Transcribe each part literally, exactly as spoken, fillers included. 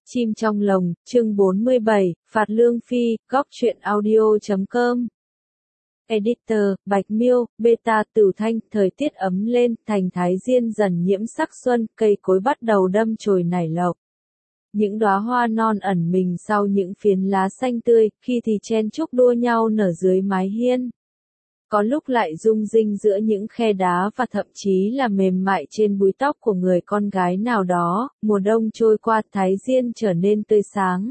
Chim trong lồng, chương bốn mươi bảy, Phạt Lương Phi, góc truyện audio chấm com. Editor, Bạch Miêu, Beta Tử Thanh, thời tiết ấm lên, thành Thái Diên dần nhiễm sắc xuân, cây cối bắt đầu đâm chồi nảy lộc. Những đóa hoa non ẩn mình sau những phiến lá xanh tươi, khi thì chen chúc đua nhau nở dưới mái hiên. Có lúc lại rung rinh giữa những khe đá và thậm chí là mềm mại trên búi tóc của người con gái nào đó. Mùa đông trôi qua, Thái Diên trở nên tươi sáng,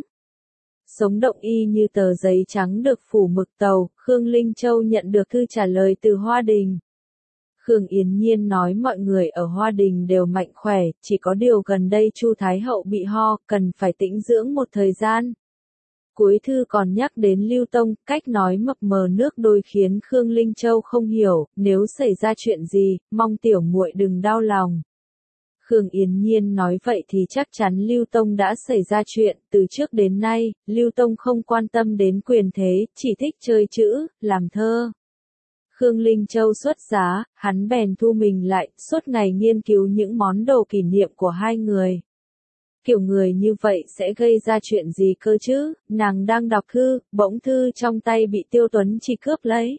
sống động y như tờ giấy trắng được phủ mực tàu. Khương Linh Châu nhận được thư trả lời từ Hoa Đình. Khương Yến Nhiên nói mọi người ở Hoa Đình đều mạnh khỏe, chỉ có điều gần đây Chu Thái Hậu bị ho, cần phải tĩnh dưỡng một thời gian. Cuối thư còn nhắc đến Lưu Tông, cách nói mập mờ nước đôi khiến Khương Linh Châu không hiểu, nếu xảy ra chuyện gì, mong tiểu muội đừng đau lòng. Khương Yến Nhiên nói vậy thì chắc chắn Lưu Tông đã xảy ra chuyện, từ trước đến nay, Lưu Tông không quan tâm đến quyền thế, chỉ thích chơi chữ, làm thơ. Khương Linh Châu xuất giá, hắn bèn thu mình lại, suốt ngày nghiên cứu những món đồ kỷ niệm của hai người. Kiểu người như vậy sẽ gây ra chuyện gì cơ chứ? Nàng đang đọc thư, bỗng thư trong tay bị Tiêu Tuấn Chi cướp lấy.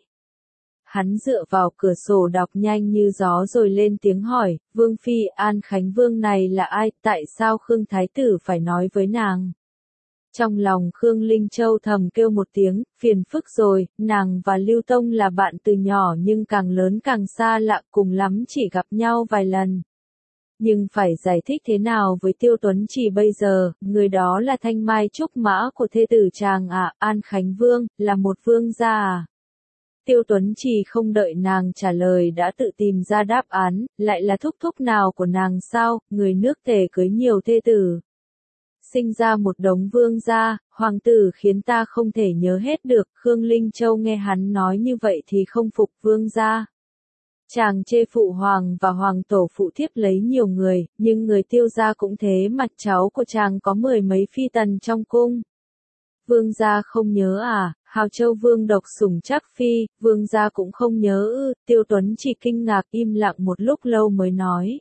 Hắn dựa vào cửa sổ đọc nhanh như gió rồi lên tiếng hỏi, Vương Phi, An Khánh Vương này là ai, tại sao Khương Thái Tử phải nói với nàng? Trong lòng Khương Linh Châu thầm kêu một tiếng, phiền phức rồi, nàng và Lưu Tông là bạn từ nhỏ nhưng càng lớn càng xa lạ, cùng lắm chỉ gặp nhau vài lần. Nhưng phải giải thích thế nào với Tiêu Tuấn Chỉ bây giờ, người đó là thanh mai trúc mã của thê tử chàng à, An Khánh Vương, là một vương gia à. Tiêu Tuấn Chỉ không đợi nàng trả lời đã tự tìm ra đáp án, lại là thúc thúc nào của nàng sao, người nước Tề cưới nhiều thê tử. Sinh ra một đống vương gia, hoàng tử khiến ta không thể nhớ hết được. Khương Linh Châu nghe hắn nói như vậy thì không phục vương gia. Chàng chê phụ hoàng và hoàng tổ phụ thiếp lấy nhiều người, nhưng người Tiêu gia cũng thế mà, cháu của chàng có mười mấy phi tần trong cung. Vương gia không nhớ à, Hào Châu vương độc sủng Trác Phi, vương gia cũng không nhớ ư. Tiêu Tuấn Chỉ kinh ngạc im lặng một lúc lâu mới nói.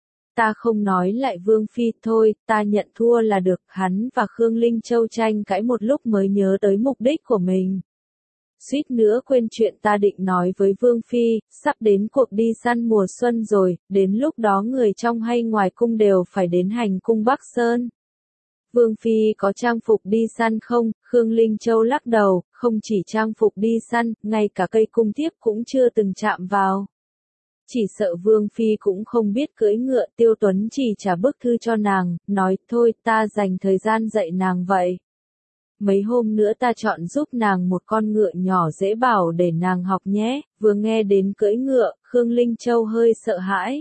Ta không nói lại Vương Phi, thôi, ta nhận thua là được. Hắn và Khương Linh Châu tranh cãi một lúc mới nhớ tới mục đích của mình. Suýt nữa quên chuyện ta định nói với Vương Phi, sắp đến cuộc đi săn mùa xuân rồi, đến lúc đó người trong hay ngoài cung đều phải đến hành cung Bắc Sơn. Vương Phi có trang phục đi săn không? Khương Linh Châu lắc đầu, không chỉ trang phục đi săn, ngay cả cây cung thiếp cũng chưa từng chạm vào. Chỉ sợ Vương Phi cũng không biết cưỡi ngựa. Tiêu Tuấn Chỉ trả bức thư cho nàng, nói thôi ta dành thời gian dạy nàng vậy. Mấy hôm nữa ta chọn giúp nàng một con ngựa nhỏ dễ bảo để nàng học nhé. Vừa nghe đến cưỡi ngựa, Khương Linh Châu hơi sợ hãi.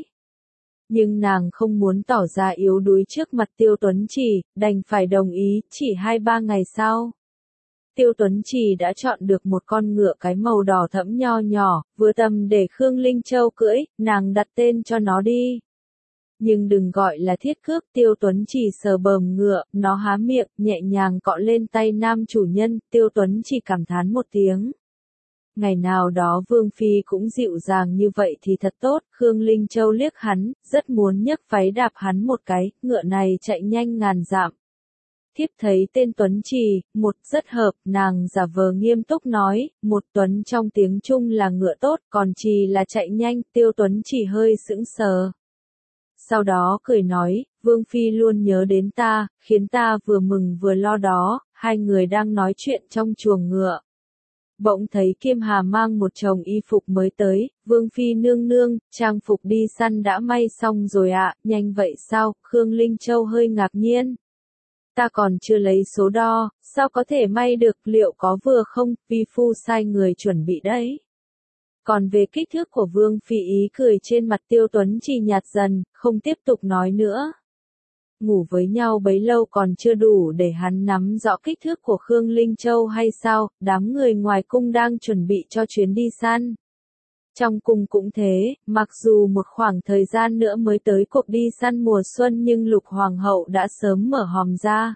Nhưng nàng không muốn tỏ ra yếu đuối trước mặt Tiêu Tuấn Chỉ, đành phải đồng ý. Chỉ hai ba ngày sau, Tiêu Tuấn Chỉ đã chọn được một con ngựa cái màu đỏ thẫm nho nhỏ, vừa tầm để Khương Linh Châu cưỡi, nàng đặt tên cho nó đi. Nhưng đừng gọi là thiết cước. Tiêu Tuấn Chỉ sờ bờm ngựa, nó há miệng, nhẹ nhàng cọ lên tay nam chủ nhân. Tiêu Tuấn Chỉ cảm thán một tiếng. Ngày nào đó Vương Phi cũng dịu dàng như vậy thì thật tốt. Khương Linh Châu liếc hắn, rất muốn nhấc váy đạp hắn một cái, ngựa này chạy nhanh ngàn dặm. Thiếp thấy tên Tuấn Chỉ, một rất hợp, nàng giả vờ nghiêm túc nói, một Tuấn trong tiếng Trung là ngựa tốt, còn Chỉ là chạy nhanh. Tiêu Tuấn Chỉ hơi sững sờ. Sau đó cười nói, Vương Phi luôn nhớ đến ta, khiến ta vừa mừng vừa lo đó. Hai người đang nói chuyện trong chuồng ngựa. Bỗng thấy Kiêm Hà mang một chồng y phục mới tới. Vương Phi nương nương, trang phục đi săn đã may xong rồi ạ. Nhanh vậy sao? Khương Linh Châu hơi ngạc nhiên. Ta còn chưa lấy số đo, sao có thể may được, liệu có vừa không? Vi phu sai người chuẩn bị đấy. Còn về kích thước của Vương Phi, ý cười trên mặt Tiêu Tuấn Chỉ nhạt dần, không tiếp tục nói nữa. Ngủ với nhau bấy lâu còn chưa đủ để hắn nắm rõ kích thước của Khương Linh Châu hay sao? Đám người ngoài cung đang chuẩn bị cho chuyến đi săn. Trong cung cũng thế, mặc dù một khoảng thời gian nữa mới tới cuộc đi săn mùa xuân nhưng Lục Hoàng hậu đã sớm mở hòm ra.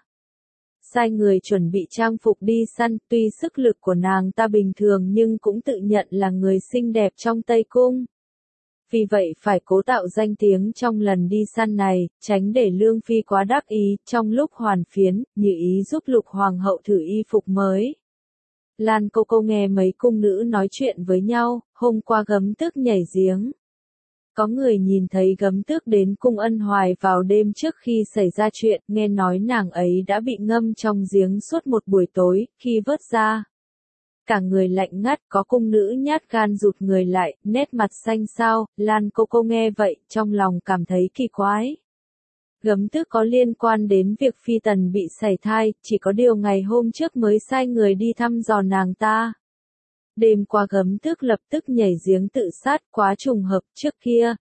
Sai người chuẩn bị trang phục đi săn, tuy sức lực của nàng ta bình thường nhưng cũng tự nhận là người xinh đẹp trong Tây Cung. Vì vậy phải cố tạo danh tiếng trong lần đi săn này, tránh để Lương Phi quá đắc ý, trong lúc hoàn phiến, Như Ý giúp Lục Hoàng hậu thử y phục mới. Lan Cô Cô nghe mấy cung nữ nói chuyện với nhau, hôm qua Gấm Tước nhảy giếng. Có người nhìn thấy Gấm Tước đến cung Ân Hoài vào đêm trước khi xảy ra chuyện, nghe nói nàng ấy đã bị ngâm trong giếng suốt một buổi tối, khi vớt ra. Cả người lạnh ngắt, có cung nữ nhát gan rụt người lại, nét mặt xanh xao. Lan Cô Cô nghe vậy, trong lòng cảm thấy kỳ quái. Gấm Tước có liên quan đến việc Phi Tần bị sảy thai, chỉ có điều ngày hôm trước mới sai người đi thăm dò nàng ta. Đêm qua Gấm Tước lập tức nhảy giếng tự sát, quá trùng hợp. Trước kia,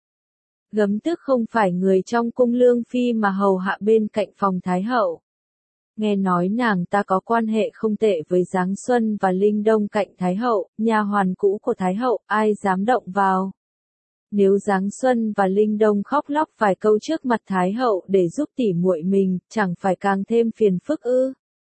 Gấm Tước không phải người trong cung Lương Phi mà hầu hạ bên cạnh phòng Thái hậu. Nghe nói nàng ta có quan hệ không tệ với Giáng Xuân và Linh Đông cạnh Thái hậu, nha hoàn cũ của Thái hậu, ai dám động vào. Nếu Giáng Xuân và Linh Đông khóc lóc vài câu trước mặt Thái hậu để giúp tỉ muội mình, chẳng phải càng thêm phiền phức ư?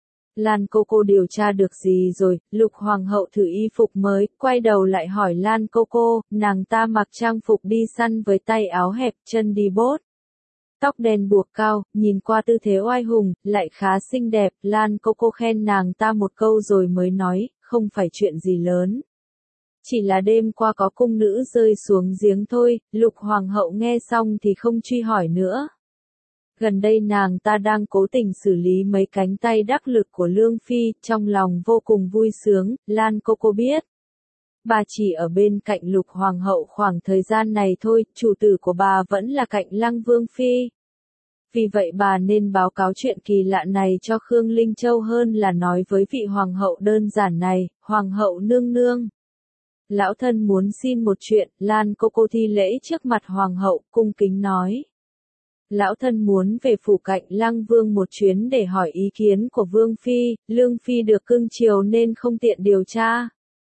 Lan Cô Cô điều tra được gì rồi? Lục Hoàng hậu thử y phục mới, quay đầu lại hỏi Lan Cô Cô, nàng ta mặc trang phục đi săn với tay áo hẹp, chân đi bốt. Tóc đen buộc cao, nhìn qua tư thế oai hùng, lại khá xinh đẹp. Lan Cô Cô khen nàng ta một câu rồi mới nói, không phải chuyện gì lớn. Chỉ là đêm qua có cung nữ rơi xuống giếng thôi. Lục Hoàng hậu nghe xong thì không truy hỏi nữa. Gần đây nàng ta đang cố tình xử lý mấy cánh tay đắc lực của Lương Phi, trong lòng vô cùng vui sướng. Lan Cô Cô biết, bà chỉ ở bên cạnh Lục Hoàng hậu khoảng thời gian này thôi, chủ tử của bà vẫn là cạnh Lăng Vương Phi. Vì vậy bà nên báo cáo chuyện kỳ lạ này cho Khương Linh Châu hơn là nói với vị Hoàng hậu đơn giản này. Hoàng hậu nương nương, lão thân muốn xin một chuyện. Lan Cô Cô thi lễ trước mặt Hoàng hậu, cung kính nói. Lão thân muốn về phủ cạnh Lăng Vương một chuyến để hỏi ý kiến của Vương Phi. Lương Phi được cưng chiều nên không tiện điều tra.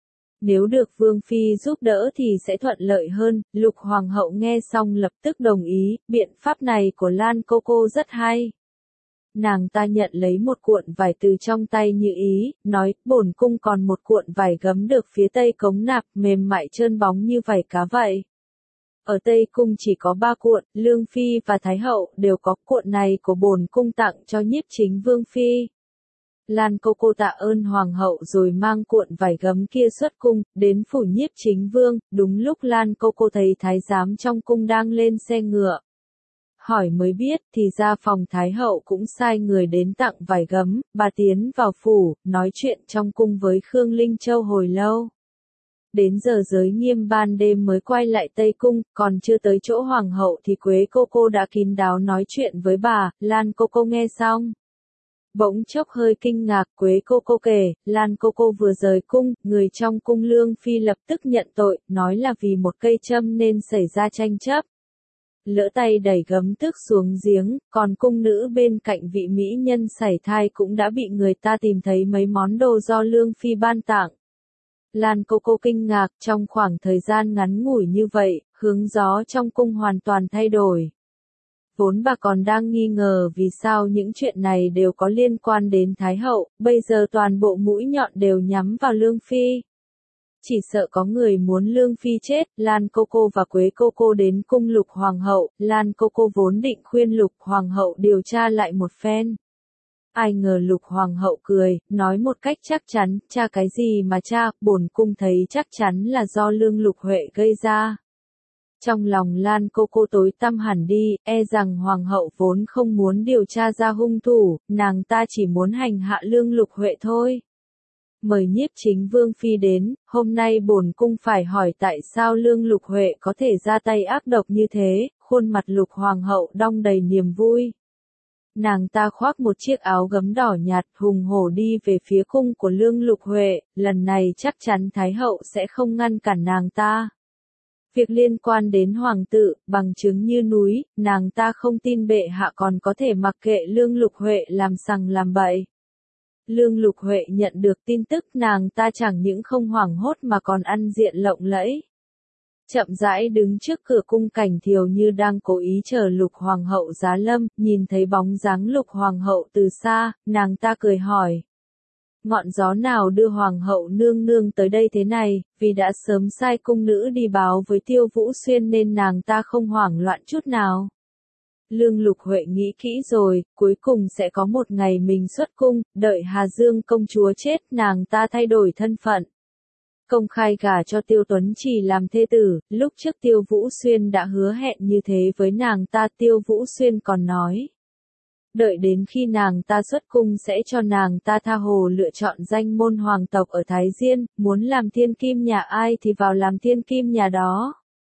Nếu được Vương Phi giúp đỡ thì sẽ thuận lợi hơn. Lục Hoàng hậu nghe xong lập tức đồng ý, biện pháp này của Lan Cô Cô rất hay. Nàng ta nhận lấy một cuộn vải từ trong tay Như Ý, nói, bổn cung còn một cuộn vải gấm được phía tây cống nạp, mềm mại trơn bóng như vải cá vậy. Ở Tây Cung chỉ có ba cuộn, Lương Phi và Thái hậu đều có, cuộn này của bổn cung tặng cho Nhiếp Chính Vương Phi. Lan Cô Cô tạ ơn Hoàng hậu rồi mang cuộn vải gấm kia xuất cung, đến phủ Nhiếp Chính Vương. Đúng lúc Lan Cô Cô thấy thái giám trong cung đang lên xe ngựa. Hỏi mới biết thì ra phòng Thái hậu cũng sai người đến tặng vải gấm. Bà tiến vào phủ, nói chuyện trong cung với Khương Linh Châu hồi lâu. Đến giờ giới nghiêm ban đêm mới quay lại Tây Cung, còn chưa tới chỗ Hoàng hậu thì Quế Cô Cô đã kín đáo nói chuyện với bà. Lan Cô Cô nghe xong, bỗng chốc hơi kinh ngạc. Quế Cô Cô kể, Lan Cô Cô vừa rời cung, người trong cung Lương Phi lập tức nhận tội, nói là vì một cây châm nên xảy ra tranh chấp. Lỡ tay đẩy Gấm Tước xuống giếng, còn cung nữ bên cạnh vị mỹ nhân sảy thai cũng đã bị người ta tìm thấy mấy món đồ do Lương Phi ban tặng. Lan Cô Cô kinh ngạc, trong khoảng thời gian ngắn ngủi như vậy, hướng gió trong cung hoàn toàn thay đổi. Vốn bà còn đang nghi ngờ vì sao những chuyện này đều có liên quan đến Thái hậu, bây giờ toàn bộ mũi nhọn đều nhắm vào Lương Phi. Chỉ sợ có người muốn Lương Phi chết. Lan Cô Cô và Quế Cô Cô đến cung Lục Hoàng hậu. Lan Cô Cô vốn định khuyên Lục Hoàng hậu điều tra lại một phen. Ai ngờ Lục Hoàng hậu cười, nói một cách chắc chắn, cha cái gì mà cha, bổn cung thấy chắc chắn là do Lương Lục Huệ gây ra. Trong lòng Lan Cô Cô tối tăm hẳn đi, e rằng Hoàng hậu vốn không muốn điều tra ra hung thủ, nàng ta chỉ muốn hành hạ Lương Lục Huệ thôi. Mời Nhiếp Chính Vương Phi đến, hôm nay bổn cung phải hỏi tại sao Lương Lục Huệ có thể ra tay ác độc như thế. Khuôn mặt Lục Hoàng hậu đong đầy niềm vui. Nàng ta khoác một chiếc áo gấm đỏ nhạt, hùng hổ đi về phía cung của Lương Lục Huệ. Lần này chắc chắn Thái hậu sẽ không ngăn cản nàng ta. Việc liên quan đến hoàng tử, bằng chứng như núi, nàng ta không tin bệ hạ còn có thể mặc kệ Lương Lục Huệ làm sằng làm bậy. Lương Lục Huệ nhận được tin tức, nàng ta chẳng những không hoảng hốt mà còn ăn diện lộng lẫy. Chậm rãi đứng trước cửa cung Cảnh Thiều như đang cố ý chờ Lục Hoàng hậu giá lâm, nhìn thấy bóng dáng Lục Hoàng hậu từ xa, nàng ta cười hỏi. ngọn gió nào đưa hoàng hậu nương nương tới đây thế này, vì đã sớm sai cung nữ đi báo với Tiêu Vũ Xuyên nên nàng ta không hoảng loạn chút nào. Lương Lục Huệ nghĩ kỹ rồi, cuối cùng sẽ có một ngày mình xuất cung, đợi Hà Dương công chúa chết nàng ta thay đổi thân phận. Công khai gả cho Tiêu Tuấn Chỉ làm thê tử, lúc trước Tiêu Vũ Xuyên đã hứa hẹn như thế với nàng ta. Tiêu Vũ Xuyên còn nói, đợi đến khi nàng ta xuất cung sẽ cho nàng ta tha hồ lựa chọn danh môn hoàng tộc ở Thái Diên, muốn làm thiên kim nhà ai thì vào làm thiên kim nhà đó.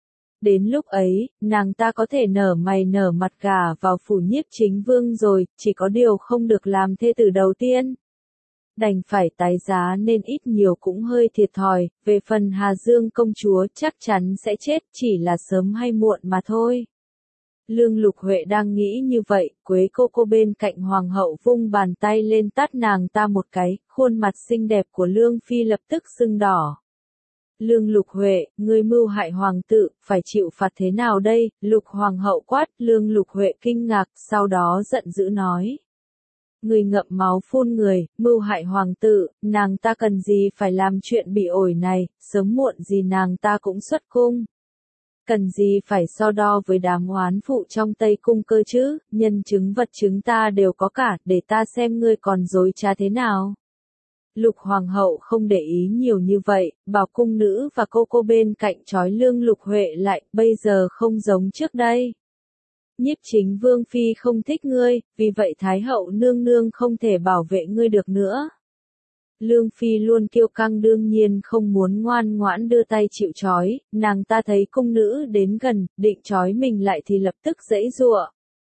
Đến lúc ấy, nàng ta có thể nở mày nở mặt gả vào phủ Nhiếp Chính Vương rồi, chỉ có điều không được làm thê tử đầu tiên. Đành phải tái giá nên ít nhiều cũng hơi thiệt thòi, về phần Hà Dương công chúa chắc chắn sẽ chết, chỉ là sớm hay muộn mà thôi. Lương Lục Huệ đang nghĩ như vậy, Quế cô cô bên cạnh hoàng hậu vung bàn tay lên tát nàng ta một cái, khuôn mặt xinh đẹp của Lương Phi lập tức sưng đỏ. Lương Lục Huệ, ngươi mưu hại hoàng tử, phải chịu phạt thế nào đây? Lục hoàng hậu quát. Lương Lục Huệ kinh ngạc, sau đó giận dữ nói. Ngươi ngậm máu phun người, mưu hại hoàng tử, nàng ta cần gì phải làm chuyện bị ổi này, sớm muộn gì nàng ta cũng xuất cung. Cần gì phải so đo với đám oán phụ trong Tây Cung cơ chứ, nhân chứng vật chứng ta đều có cả, để ta xem ngươi còn dối trá thế nào. Lục hoàng hậu không để ý nhiều như vậy, bảo cung nữ và cô cô bên cạnh trói Lương Lục Huệ lại, bây giờ không giống trước đây. Nhiếp Chính Vương Phi không thích ngươi, vì vậy Thái hậu nương nương không thể bảo vệ ngươi được nữa. Lương Phi luôn kiêu căng đương nhiên không muốn ngoan ngoãn đưa tay chịu trói, nàng ta thấy cung nữ đến gần, định trói mình lại thì lập tức giãy giụa.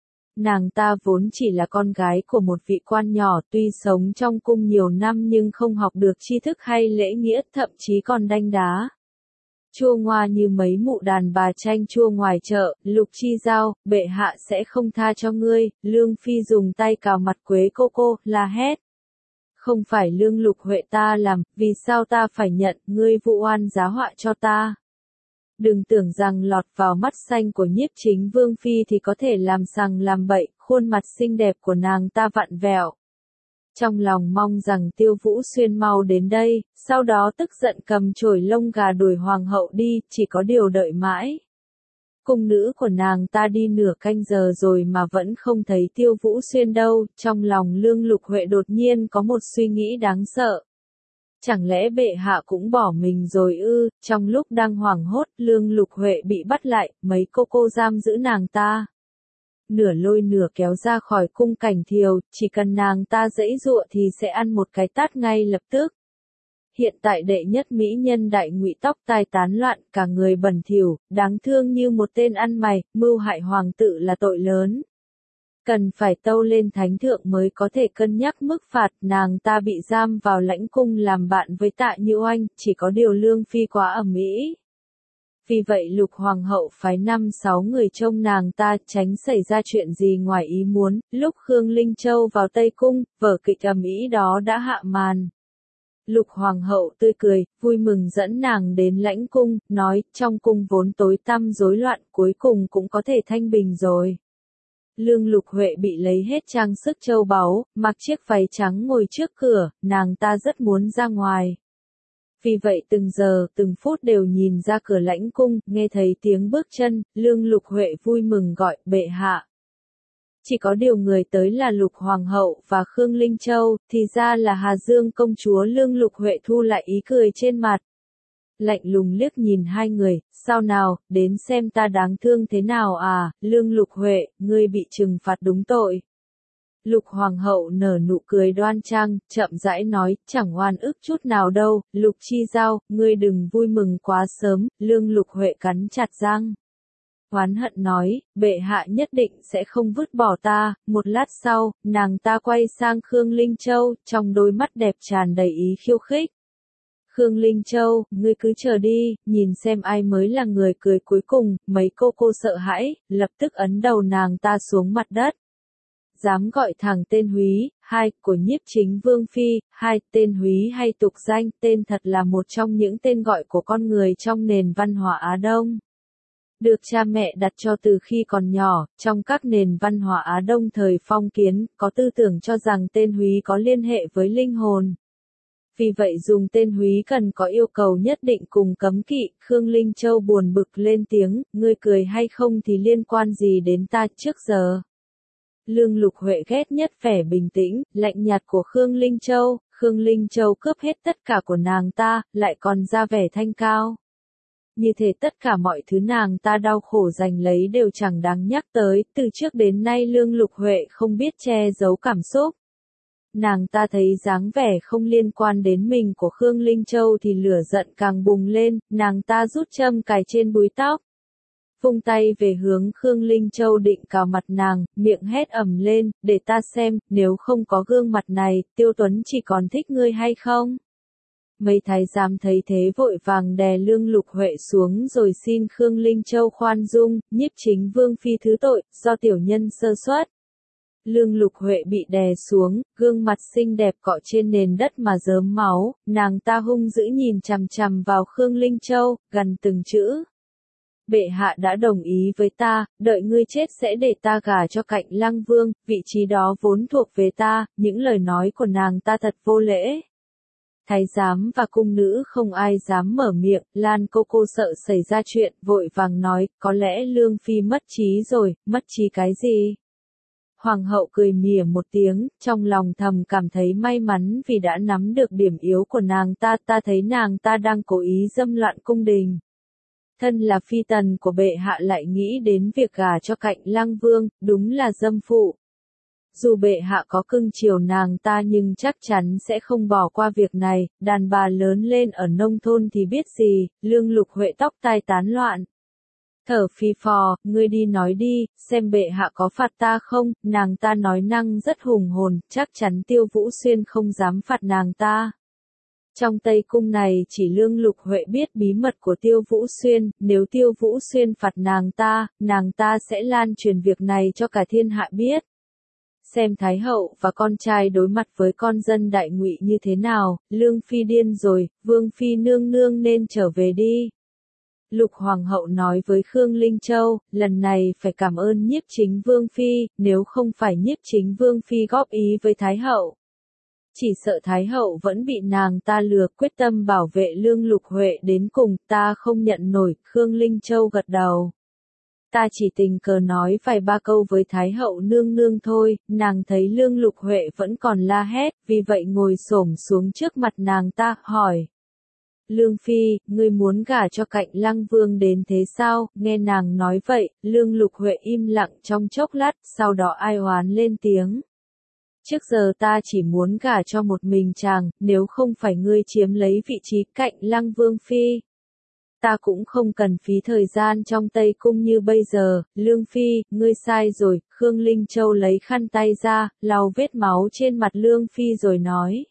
Nàng ta vốn chỉ là con gái của một vị quan nhỏ, tuy sống trong cung nhiều năm nhưng không học được tri thức hay lễ nghĩa, thậm chí còn đanh đá. Chua ngoa như mấy mụ đàn bà chanh chua ngoài chợ. Lục Chi Giao, bệ hạ sẽ không tha cho ngươi. Lương Phi dùng tay cào mặt Quế cô cô, la hét. Không phải Lương Lục Huệ ta làm, vì sao ta phải nhận, ngươi vụ oan giá họa cho ta. Đừng tưởng rằng lọt vào mắt xanh của Nhiếp Chính Vương Phi thì có thể làm sằng làm bậy, khuôn mặt xinh đẹp của nàng ta vặn vẹo. Trong lòng mong rằng Tiêu Vũ Xuyên mau đến đây, sau đó tức giận cầm chổi lông gà đuổi hoàng hậu đi, chỉ có điều đợi mãi. Cung nữ của nàng ta đi nửa canh giờ rồi mà vẫn không thấy Tiêu Vũ Xuyên đâu, trong lòng Lương Lục Huệ đột nhiên có một suy nghĩ đáng sợ. Chẳng lẽ bệ hạ cũng bỏ mình rồi ư? Trong lúc đang hoảng hốt, Lương Lục Huệ bị bắt lại, mấy cô cô giam giữ nàng ta. Nửa lôi nửa kéo ra khỏi cung Cảnh Thiều, chỉ cần nàng ta giãy giụa thì sẽ ăn một cái tát ngay lập tức. Hiện tại đệ nhất mỹ nhân Đại Ngụy tóc tai tán loạn, cả người bẩn thỉu, đáng thương như một tên ăn mày, mưu hại hoàng tử là tội lớn. Cần phải tâu lên thánh thượng mới có thể cân nhắc mức phạt, nàng ta bị giam vào lãnh cung làm bạn với Tạ Như Oanh, chỉ có điều Lương Phi quá ầm ĩ. Vì vậy Lục hoàng hậu phái năm sáu người trông nàng ta, tránh xảy ra chuyện gì ngoài ý muốn. Lúc Khương Linh Châu vào Tây Cung, vở kịch ầm ĩ đó đã hạ màn. Lục hoàng hậu tươi cười, vui mừng dẫn nàng đến lãnh cung, nói, trong cung vốn tối tăm rối loạn, cuối cùng cũng có thể thanh bình rồi. Lương Lục Huệ bị lấy hết trang sức châu báu, mặc chiếc váy trắng ngồi trước cửa, nàng ta rất muốn ra ngoài. Vì vậy từng giờ, từng phút đều nhìn ra cửa lãnh cung, nghe thấy tiếng bước chân, Lương Lục Huệ vui mừng gọi, bệ hạ. Chỉ có điều người tới là Lục Hoàng hậu và Khương Linh Châu, thì ra là Hà Dương công chúa. Lương Lục Huệ thu lại ý cười trên mặt. Lạnh lùng liếc nhìn hai người, sao nào, đến xem ta đáng thương thế nào à, Lương Lục Huệ, ngươi bị trừng phạt đúng tội. Lục Hoàng hậu nở nụ cười đoan trang, chậm rãi nói, chẳng oan ức chút nào đâu. Lục Chi Giao, ngươi đừng vui mừng quá sớm. Lương Lục Huệ cắn chặt răng. Oán hận nói, bệ hạ nhất định sẽ không vứt bỏ ta. Một lát sau, nàng ta quay sang Khương Linh Châu, trong đôi mắt đẹp tràn đầy ý khiêu khích. Khương Linh Châu, ngươi cứ chờ đi, nhìn xem ai mới là người cười cuối cùng. Mấy cô cô sợ hãi, lập tức ấn đầu nàng ta xuống mặt đất. Dám gọi thẳng tên Húy, hai, của Nhiếp Chính Vương Phi, hai, tên Húy hay tục danh, tên thật là một trong những tên gọi của con người trong nền văn hóa Á Đông. Được cha mẹ đặt cho từ khi còn nhỏ, trong các nền văn hóa Á Đông thời phong kiến, có tư tưởng cho rằng tên Húy có liên hệ với linh hồn. vì vậy dùng tên húy cần có yêu cầu nhất định cùng cấm kỵ. Khương Linh Châu buồn bực lên tiếng, ngươi cười hay không thì liên quan gì đến ta trước giờ. Lương Lục Huệ ghét nhất vẻ bình tĩnh, lạnh nhạt của Khương Linh Châu. Khương Linh Châu cướp hết tất cả của nàng ta, lại còn ra vẻ thanh cao. Như thế tất cả mọi thứ nàng ta đau khổ giành lấy đều chẳng đáng nhắc tới. Từ trước đến nay Lương Lục Huệ không biết che giấu cảm xúc. Nàng ta thấy dáng vẻ không liên quan đến mình của Khương Linh Châu thì lửa giận càng bùng lên, nàng ta rút châm cài trên búi tóc. Vung tay về hướng Khương Linh Châu định cào mặt nàng, miệng hét ầm lên, để ta xem, nếu không có gương mặt này, Tiêu Tuấn chỉ còn thích ngươi hay không? Mấy thái giám thấy thế vội vàng đè Lương Lục Huệ xuống rồi xin Khương Linh Châu khoan dung, nhiếp chính vương phi thứ tội, do tiểu nhân sơ suất. Lương Lục Huệ bị đè xuống, gương mặt xinh đẹp cọ trên nền đất mà rớm máu, nàng ta hung dữ nhìn chằm chằm vào Khương Linh Châu, gằn từng chữ. Bệ hạ đã đồng ý với ta, đợi ngươi chết sẽ để ta gả cho Cạnh Lăng Vương, vị trí đó vốn thuộc về ta, những lời nói của nàng ta thật vô lễ. Thái giám và cung nữ không ai dám mở miệng, Lan cô cô sợ xảy ra chuyện, vội vàng nói, có lẽ Lương Phi mất trí rồi, mất trí cái gì? Hoàng hậu cười mỉa một tiếng, trong lòng thầm cảm thấy may mắn vì đã nắm được điểm yếu của nàng ta, ta thấy nàng ta đang cố ý dâm loạn cung đình. Thân là phi tần của bệ hạ lại nghĩ đến việc gả cho Cạnh Lăng Vương, đúng là dâm phụ. Dù bệ hạ có cưng chiều nàng ta nhưng chắc chắn sẽ không bỏ qua việc này, đàn bà lớn lên ở nông thôn thì biết gì. Lương Lục Huệ tóc tai tán loạn. Thở phì phò, ngươi đi nói đi, xem bệ hạ có phạt ta không, nàng ta nói năng rất hùng hồn, chắc chắn Tiêu Vũ Xuyên không dám phạt nàng ta. Trong Tây Cung này chỉ Lương Lục Huệ biết bí mật của Tiêu Vũ Xuyên, nếu Tiêu Vũ Xuyên phạt nàng ta, nàng ta sẽ lan truyền việc này cho cả thiên hạ biết. Xem Thái hậu và con trai đối mặt với con dân Đại Ngụy như thế nào, Lương Phi điên rồi, Vương Phi nương nương nên trở về đi. Lục Hoàng hậu nói với Khương Linh Châu, lần này phải cảm ơn nhiếp chính Vương Phi, nếu không phải nhiếp chính Vương Phi góp ý với Thái hậu. Chỉ sợ Thái hậu vẫn bị nàng ta lừa, quyết tâm bảo vệ Lương Lục Huệ đến cùng, ta không nhận nổi. Khương Linh Châu gật đầu. Ta chỉ tình cờ nói vài ba câu với Thái hậu nương nương thôi, nàng thấy Lương Lục Huệ vẫn còn la hét, vì vậy ngồi xổm xuống trước mặt nàng ta, hỏi. Lương Phi, ngươi muốn gả cho Cạnh Lăng Vương đến thế sao? Nghe nàng nói vậy, Lương Lục Huệ im lặng trong chốc lát, sau đó ai oán lên tiếng. Trước giờ ta chỉ muốn gả cho một mình chàng, nếu không phải ngươi chiếm lấy vị trí Cạnh Lăng Vương Phi. Ta cũng không cần phí thời gian trong Tây Cung như bây giờ. Lương Phi, ngươi sai rồi. Khương Linh Châu lấy khăn tay ra, lau vết máu trên mặt Lương Phi rồi nói.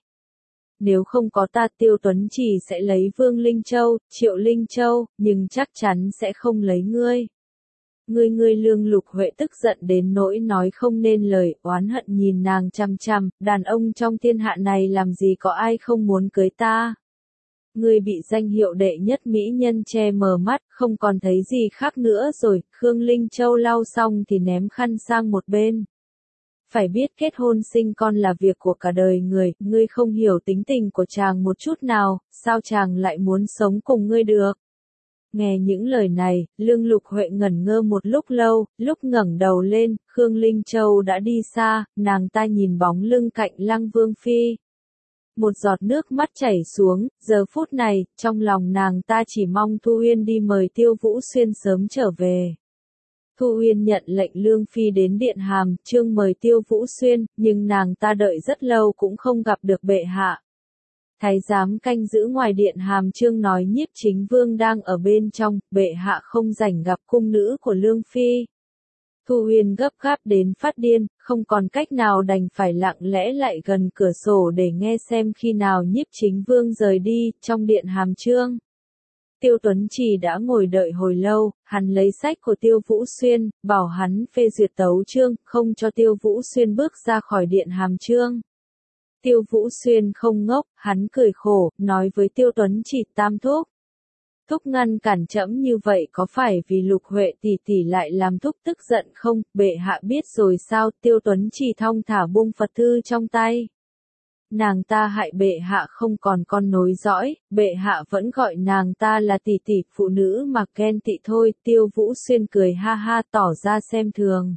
Nếu không có ta, Tiêu Tuấn chỉ sẽ lấy Vương Linh Châu, Triệu Linh Châu, nhưng chắc chắn sẽ không lấy ngươi. Ngươi ngươi Lương Lục Huệ tức giận đến nỗi nói không nên lời, oán hận nhìn nàng chằm chằm, đàn ông trong thiên hạ này làm gì có ai không muốn cưới ta. Ngươi bị danh hiệu đệ nhất mỹ nhân che mờ mắt, không còn thấy gì khác nữa rồi. Khương Linh Châu lau xong thì ném khăn sang một bên. Phải biết kết hôn sinh con là việc của cả đời người, ngươi không hiểu tính tình của chàng một chút nào, sao chàng lại muốn sống cùng ngươi được? Nghe những lời này, Lương Lục Huệ ngẩn ngơ một lúc lâu, lúc ngẩng đầu lên, Khương Linh Châu đã đi xa, nàng ta nhìn bóng lưng Cạnh Lăng Vương Phi. Một giọt nước mắt chảy xuống, giờ phút này, trong lòng nàng ta chỉ mong Thu Uyên đi mời Tiêu Vũ Xuyên sớm trở về. Thu Uyên nhận lệnh Lương Phi đến Điện Hàm, Chương mời Tiêu Vũ Xuyên, nhưng nàng ta đợi rất lâu cũng không gặp được bệ hạ. Thái giám canh giữ ngoài Điện Hàm Chương nói nhiếp chính vương đang ở bên trong, bệ hạ không rảnh gặp cung nữ của Lương Phi. Thu Uyên gấp gáp đến phát điên, không còn cách nào đành phải lặng lẽ lại gần cửa sổ để nghe xem khi nào nhiếp chính vương rời đi. Trong Điện Hàm Chương, Tiêu Tuấn Trì đã ngồi đợi hồi lâu, hắn lấy sách của Tiêu Vũ Xuyên, bảo hắn phê duyệt tấu chương, không cho Tiêu Vũ Xuyên bước ra khỏi Điện Hàm Chương. Tiêu Vũ Xuyên không ngốc, hắn cười khổ, nói với Tiêu Tuấn Trì, tam thúc. Thúc ngăn cản trẫm như vậy có phải vì Lục Huệ tỷ tỷ lại làm thúc tức giận không? Bệ hạ biết rồi sao? Tiêu Tuấn Trì thong thả buông Phật thư trong tay. Nàng ta hại bệ hạ không còn con nối dõi, bệ hạ vẫn gọi nàng ta là tỷ tỷ, phụ nữ mà ghen tị thôi. Tiêu Vũ Xuyên cười ha ha tỏ ra xem thường.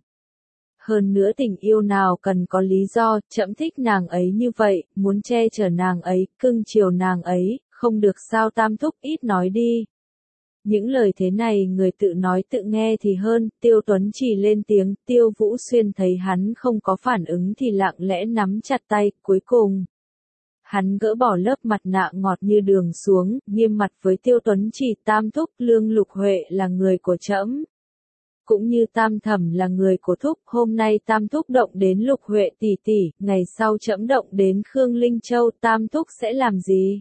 Hơn nữa tình yêu nào cần có lý do, trẫm thích nàng ấy như vậy, muốn che chở nàng ấy, cưng chiều nàng ấy, không được sao Tam thúc ít nói đi. Những lời thế này người tự nói tự nghe thì hơn. Tiêu Tuấn Chỉ lên tiếng. Tiêu Vũ Xuyên thấy hắn không có phản ứng thì lặng lẽ nắm chặt tay. Cuối cùng, hắn gỡ bỏ lớp mặt nạ ngọt như đường xuống, nghiêm mặt với Tiêu Tuấn Chỉ. Tam thúc, Lương Lục Huệ là người của trẫm, cũng như Tam thẩm là người của thúc. Hôm nay Tam thúc động đến Lục Huệ tỷ tỷ, ngày sau trẫm động đến Khương Linh Châu, Tam thúc sẽ làm gì?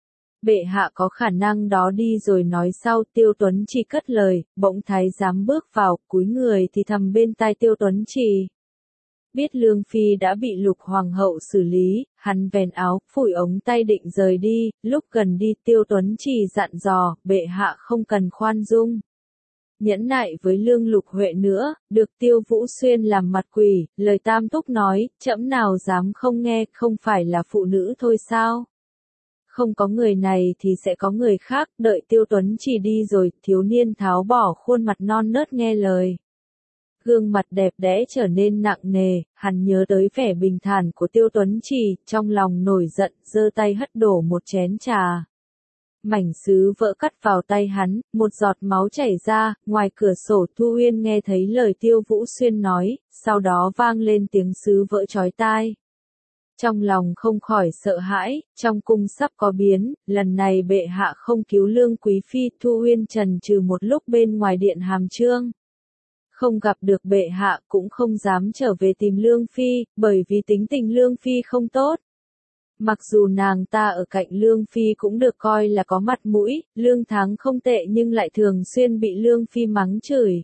Bệ hạ có khả năng đó đi rồi nói sau. Tiêu Tuấn Chỉ cất lời, bỗng thái giám bước vào, cúi người thì thầm bên tai Tiêu Tuấn Chỉ. Biết Lương Phi đã bị Lục Hoàng hậu xử lý, hắn vén áo, phủi ống tay định rời đi. Lúc gần đi Tiêu Tuấn Chỉ dặn dò, bệ hạ không cần khoan dung nhẫn nại với Lương Lục Huệ nữa. Được. Tiêu Vũ Xuyên làm mặt quỷ, lời Tam thúc nói, trẫm nào dám không nghe, không phải là phụ nữ thôi sao? Không có người này thì sẽ có người khác. Đợi Tiêu Tuấn Chỉ đi rồi, thiếu niên tháo bỏ khuôn mặt non nớt nghe lời. Gương mặt đẹp đẽ trở nên nặng nề, hắn nhớ tới vẻ bình thản của Tiêu Tuấn Chỉ, trong lòng nổi giận, giơ tay hất đổ một chén trà. Mảnh sứ vỡ cắt vào tay hắn, một giọt máu chảy ra. Ngoài cửa sổ Thu Uyên nghe thấy lời Tiêu Vũ Xuyên nói, sau đó vang lên tiếng sứ vỡ chói tai. Trong lòng không khỏi sợ hãi, trong cung sắp có biến, lần này bệ hạ không cứu Lương Quý Phi. Thu Uyên chần chừ một lúc bên ngoài điện Hàm Chương. Không gặp được bệ hạ cũng không dám trở về tìm Lương Phi, bởi vì tính tình Lương Phi không tốt. Mặc dù nàng ta ở cạnh Lương Phi cũng được coi là có mặt mũi, lương tháng không tệ nhưng lại thường xuyên bị Lương Phi mắng chửi.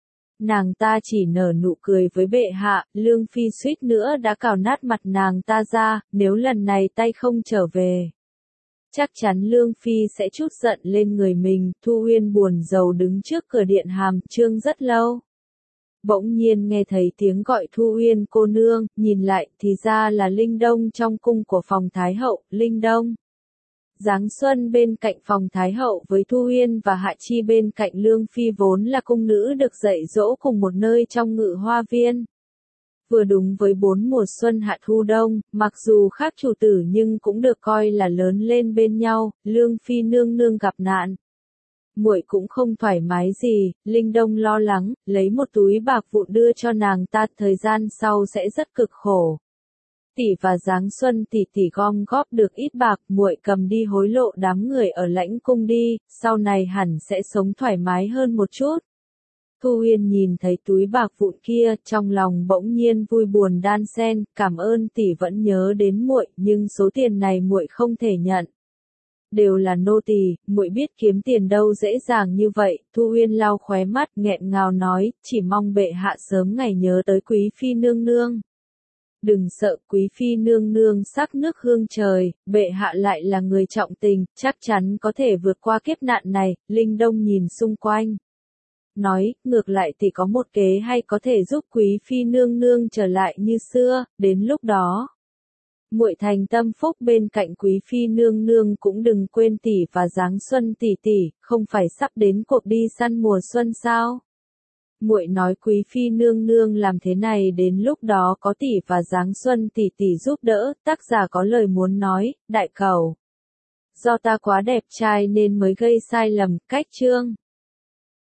Nàng ta chỉ nở nụ cười với bệ hạ, Lương Phi suýt nữa đã cào nát mặt nàng ta ra, nếu lần này tay không trở về. Chắc chắn Lương Phi sẽ trút giận lên người mình. Thu Uyên buồn rầu đứng trước cửa điện Hàm Chương rất lâu. Bỗng nhiên nghe thấy tiếng gọi Thu Uyên cô nương, nhìn lại thì ra là Linh Đông trong cung của phòng Thái hậu. Linh Đông giáng xuân bên cạnh phòng Thái hậu với Thu Uyên và Hạ Chi bên cạnh Lương Phi vốn là cung nữ được dạy dỗ cùng một nơi trong Ngự Hoa Viên. Vừa đúng với bốn mùa xuân hạ thu đông, mặc dù khác chủ tử nhưng cũng được coi là lớn lên bên nhau. Lương Phi nương nương gặp nạn, muội cũng không thoải mái gì. Linh Đông lo lắng, lấy một túi bạc vụn đưa cho nàng ta, thời gian sau sẽ rất cực khổ. Tỷ và Giáng Xuân tỷ tỷ gom góp được ít bạc, muội cầm đi hối lộ đám người ở lãnh cung đi, sau này hẳn sẽ sống thoải mái hơn một chút. Thu Uyên nhìn thấy túi bạc vụn kia, trong lòng bỗng nhiên vui buồn đan xen, cảm ơn tỷ vẫn nhớ đến muội, nhưng số tiền này muội không thể nhận. Đều là nô tỳ, muội biết kiếm tiền đâu dễ dàng như vậy. Thu Uyên lau khóe mắt, nghẹn ngào nói, chỉ mong bệ hạ sớm ngày nhớ tới Quý Phi nương nương. Đừng sợ, Quý Phi nương nương sắc nước hương trời, bệ hạ lại là người trọng tình, chắc chắn có thể vượt qua kiếp nạn này. Linh Đông nhìn xung quanh, nói, ngược lại thì có một kế hay có thể giúp Quý Phi nương nương trở lại như xưa, đến lúc đó muội thành tâm phúc bên cạnh Quý Phi nương nương, cũng đừng quên tỷ và Giáng Xuân tỷ tỷ, không phải sắp đến cuộc đi săn mùa xuân sao? Muội nói Quý Phi nương nương làm thế này đến lúc đó có tỷ và Giáng Xuân tỷ tỷ giúp đỡ. Tác giả có lời muốn nói, đại cẩu. Do ta quá đẹp trai nên mới gây sai lầm. Cách chương